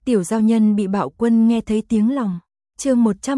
Tiểu giao nhân bị bạo quân nghe thấy tiếng lòng. Chương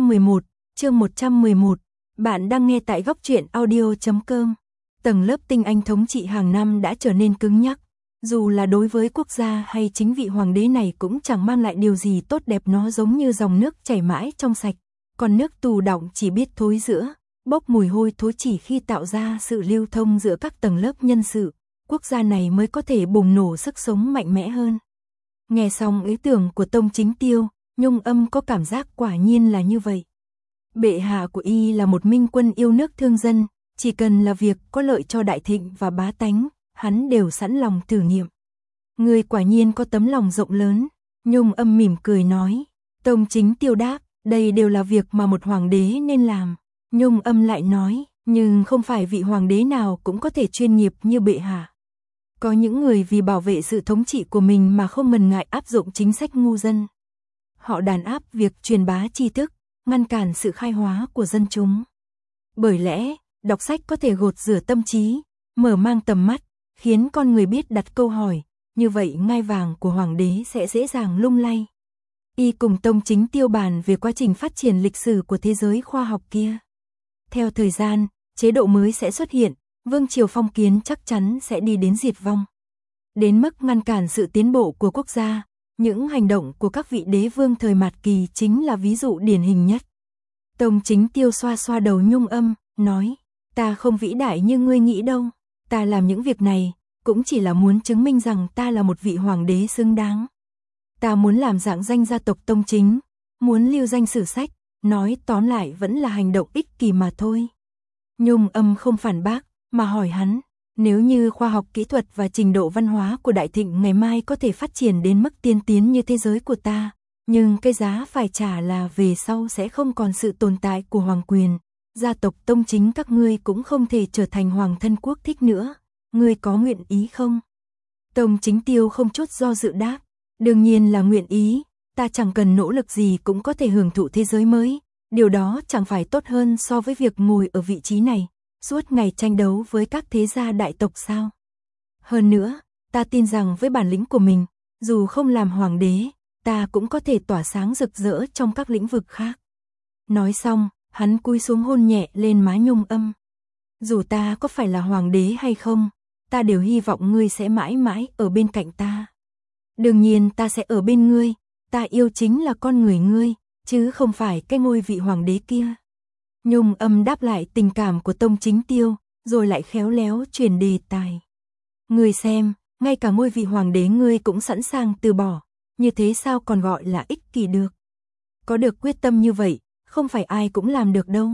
111, bạn đang nghe tại góc truyện audio.com. Tầng lớp tinh anh thống trị hàng năm đã trở nên cứng nhắc, dù là đối với quốc gia hay chính vị hoàng đế này cũng chẳng mang lại điều gì tốt đẹp, nó giống như dòng nước chảy mãi trong sạch, còn nước tù đọng chỉ biết thối rữa, bốc mùi hôi thối. Chỉ khi tạo ra sự lưu thông giữa các tầng lớp nhân sự, quốc gia này mới có thể bùng nổ sức sống mạnh mẽ hơn. Nghe xong ý tưởng của Tông Chính Tiêu, Nhung Âm có cảm giác quả nhiên là như vậy. Bệ hạ của y là một minh quân yêu nước thương dân, chỉ cần là việc có lợi cho đại thịnh và bá tánh, hắn đều sẵn lòng thử nghiệm. Người quả nhiên có tấm lòng rộng lớn, Nhung Âm mỉm cười nói. Tông Chính Tiêu đáp, đây đều là việc mà một hoàng đế nên làm. Nhung Âm lại nói, nhưng không phải vị hoàng đế nào cũng có thể chuyên nghiệp như bệ hạ. Có những người vì bảo vệ sự thống trị của mình mà không ngần ngại áp dụng chính sách ngu dân. Họ đàn áp việc truyền bá tri thức, ngăn cản sự khai hóa của dân chúng. Bởi lẽ, đọc sách có thể gột rửa tâm trí, mở mang tầm mắt, khiến con người biết đặt câu hỏi, như vậy ngai vàng của hoàng đế sẽ dễ dàng lung lay. Y cùng Tông Chính Tiêu bàn về quá trình phát triển lịch sử của thế giới khoa học kia. Theo thời gian, chế độ mới sẽ xuất hiện, vương triều phong kiến chắc chắn sẽ đi đến diệt vong. Đến mức ngăn cản sự tiến bộ của quốc gia, những hành động của các vị đế vương thời Mạt Kỳ chính là ví dụ điển hình nhất. Tông Chính Tiêu xoa xoa đầu Nhung Âm, nói, ta không vĩ đại như ngươi nghĩ đâu, ta làm những việc này, cũng chỉ là muốn chứng minh rằng ta là một vị hoàng đế xứng đáng. Ta muốn làm rạng danh gia tộc Tông Chính, muốn lưu danh sử sách, nói tóm lại vẫn là hành động ích kỷ mà thôi. Nhung Âm không phản bác, mà hỏi hắn, nếu như khoa học kỹ thuật và trình độ văn hóa của đại thịnh ngày mai có thể phát triển đến mức tiên tiến như thế giới của ta, nhưng cái giá phải trả là về sau sẽ không còn sự tồn tại của hoàng quyền, gia tộc Tông Chính các ngươi cũng không thể trở thành hoàng thân quốc thích nữa, ngươi có nguyện ý không? Tông Chính Tiêu không chút do dự đáp, đương nhiên là nguyện ý, ta chẳng cần nỗ lực gì cũng có thể hưởng thụ thế giới mới, điều đó chẳng phải tốt hơn so với việc ngồi ở vị trí này, suốt ngày tranh đấu với các thế gia đại tộc sao? Hơn nữa, ta tin rằng với bản lĩnh của mình, dù không làm hoàng đế, ta cũng có thể tỏa sáng rực rỡ trong các lĩnh vực khác. Nói xong, hắn cúi xuống hôn nhẹ lên má Nhung Âm. Dù ta có phải là hoàng đế hay không, ta đều hy vọng ngươi sẽ mãi mãi ở bên cạnh ta. Đương nhiên ta sẽ ở bên ngươi, ta yêu chính là con người ngươi, chứ không phải cái ngôi vị hoàng đế kia. Nhung Âm đáp lại tình cảm của Tông Chính Tiêu, rồi lại khéo léo chuyển đề tài. Ngươi xem, ngay cả ngôi vị hoàng đế ngươi cũng sẵn sàng từ bỏ, như thế sao còn gọi là ích kỷ được? Có được quyết tâm như vậy, không phải ai cũng làm được đâu.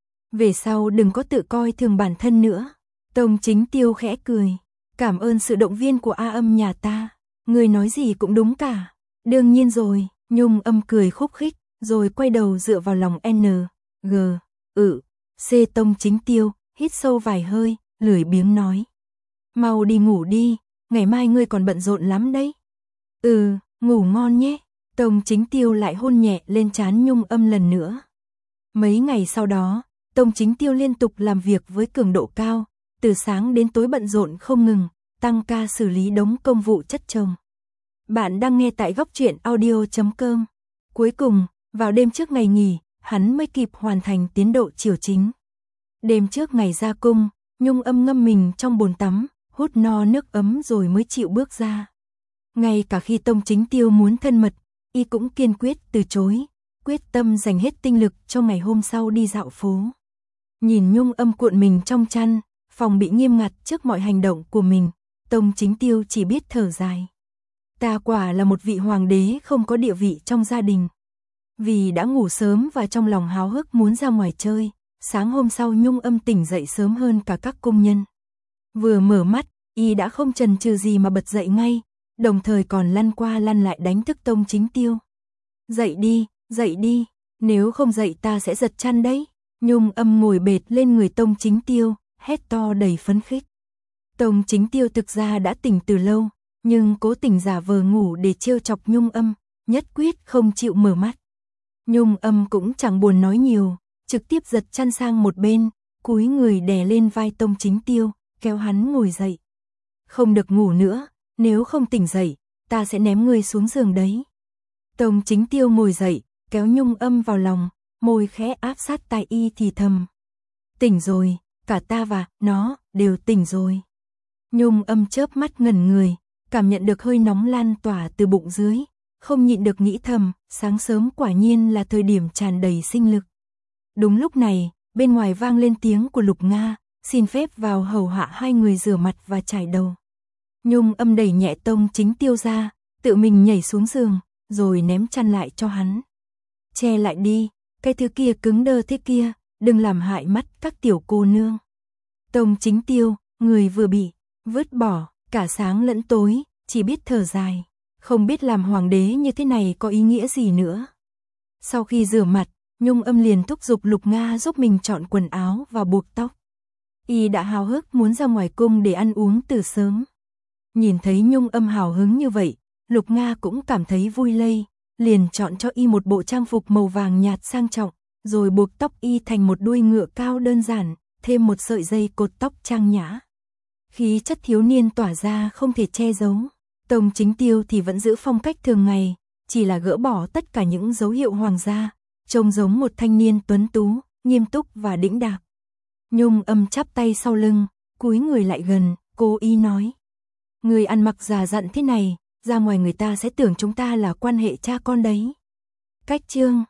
Về sau đừng có tự coi thường bản thân nữa. Tông Chính Tiêu khẽ cười, cảm ơn sự động viên của A Âm nhà ta, ngươi nói gì cũng đúng cả. Đương nhiên rồi, Nhung Âm cười khúc khích, rồi quay đầu dựa vào lòng G. C. Tông Chính Tiêu hít sâu vài hơi, lười biếng nói, mau đi ngủ đi, ngày mai ngươi còn bận rộn lắm đấy. Ngủ ngon nhé. Tông Chính Tiêu lại hôn nhẹ lên trán Nhung Âm lần nữa. Mấy ngày sau đó, Tông Chính Tiêu liên tục làm việc với cường độ cao, từ sáng đến tối bận rộn không ngừng, tăng ca xử lý đống công vụ chất chồng. Bạn đang nghe tại góc truyện audio.com. Cuối cùng, vào đêm trước ngày nghỉ, hắn mới kịp hoàn thành tiến độ chiều chính. Đêm trước ngày ra cung, Nhung Âm ngâm mình trong bồn tắm, hút no nước ấm rồi mới chịu bước ra. Ngay cả khi Tông Chính Tiêu muốn thân mật, y cũng kiên quyết từ chối, quyết tâm dành hết tinh lực cho ngày hôm sau đi dạo phố. Nhìn Nhung Âm cuộn mình trong chăn, phòng bị nghiêm ngặt trước mọi hành động của mình, Tông Chính Tiêu chỉ biết thở dài. Ta quả là một vị hoàng đế không có địa vị trong gia đình. Vì đã ngủ sớm và trong lòng háo hức muốn ra ngoài chơi, sáng hôm sau Nhung Âm tỉnh dậy sớm hơn cả các công nhân. Vừa mở mắt, y đã không chần chừ gì mà bật dậy ngay, đồng thời còn lăn qua lăn lại đánh thức Tông Chính Tiêu. Dậy đi, nếu không dậy ta sẽ giật chăn đấy. Nhung Âm ngồi bệt lên người Tông Chính Tiêu, hét to đầy phấn khích. Tông Chính Tiêu thực ra đã tỉnh từ lâu, nhưng cố tình giả vờ ngủ để trêu chọc Nhung Âm, nhất quyết không chịu mở mắt. Nhung Âm cũng chẳng buồn nói nhiều, trực tiếp giật chăn sang một bên, cúi người đè lên vai Tông Chính Tiêu, kéo hắn ngồi dậy. Không được ngủ nữa, nếu không tỉnh dậy, ta sẽ ném ngươi xuống giường đấy. Tông Chính Tiêu ngồi dậy, kéo Nhung Âm vào lòng, môi khẽ áp sát tai y thì thầm. Tỉnh rồi, cả ta và nó đều tỉnh rồi. Nhung Âm chớp mắt ngẩn người, cảm nhận được hơi nóng lan tỏa từ bụng dưới, không nhịn được nghĩ thầm, sáng sớm quả nhiên là thời điểm tràn đầy sinh lực. Đúng lúc này, bên ngoài vang lên tiếng của Lục Nga, xin phép vào hầu hạ hai người rửa mặt và chải đầu. Nhung Âm đẩy nhẹ Tông Chính Tiêu ra, tự mình nhảy xuống giường, rồi ném chăn lại cho hắn. Che lại đi, cái thứ kia cứng đơ thế kia, đừng làm hại mắt các tiểu cô nương. Tông Chính Tiêu, người vừa bị vứt bỏ, cả sáng lẫn tối, chỉ biết thở dài, không biết làm hoàng đế như thế này có ý nghĩa gì nữa. Sau khi rửa mặt, Nhung Âm liền thúc giục Lục Nga giúp mình chọn quần áo và buộc tóc. Y đã háo hức muốn ra ngoài cung để ăn uống từ sớm. Nhìn thấy Nhung Âm hào hứng như vậy, Lục Nga cũng cảm thấy vui lây, liền chọn cho y một bộ trang phục màu vàng nhạt sang trọng, rồi buộc tóc y thành một đuôi ngựa cao đơn giản, thêm một sợi dây cột tóc trang nhã. Khí chất thiếu niên tỏa ra không thể che giấu. Tông Chính Tiêu thì vẫn giữ phong cách thường ngày, chỉ là gỡ bỏ tất cả những dấu hiệu hoàng gia, trông giống một thanh niên tuấn tú, nghiêm túc và đĩnh đạc. Nhung Âm chắp tay sau lưng, cúi người lại gần, cố ý nói. Người ăn mặc già dặn thế này, ra ngoài người ta sẽ tưởng chúng ta là quan hệ cha con đấy. Cách chương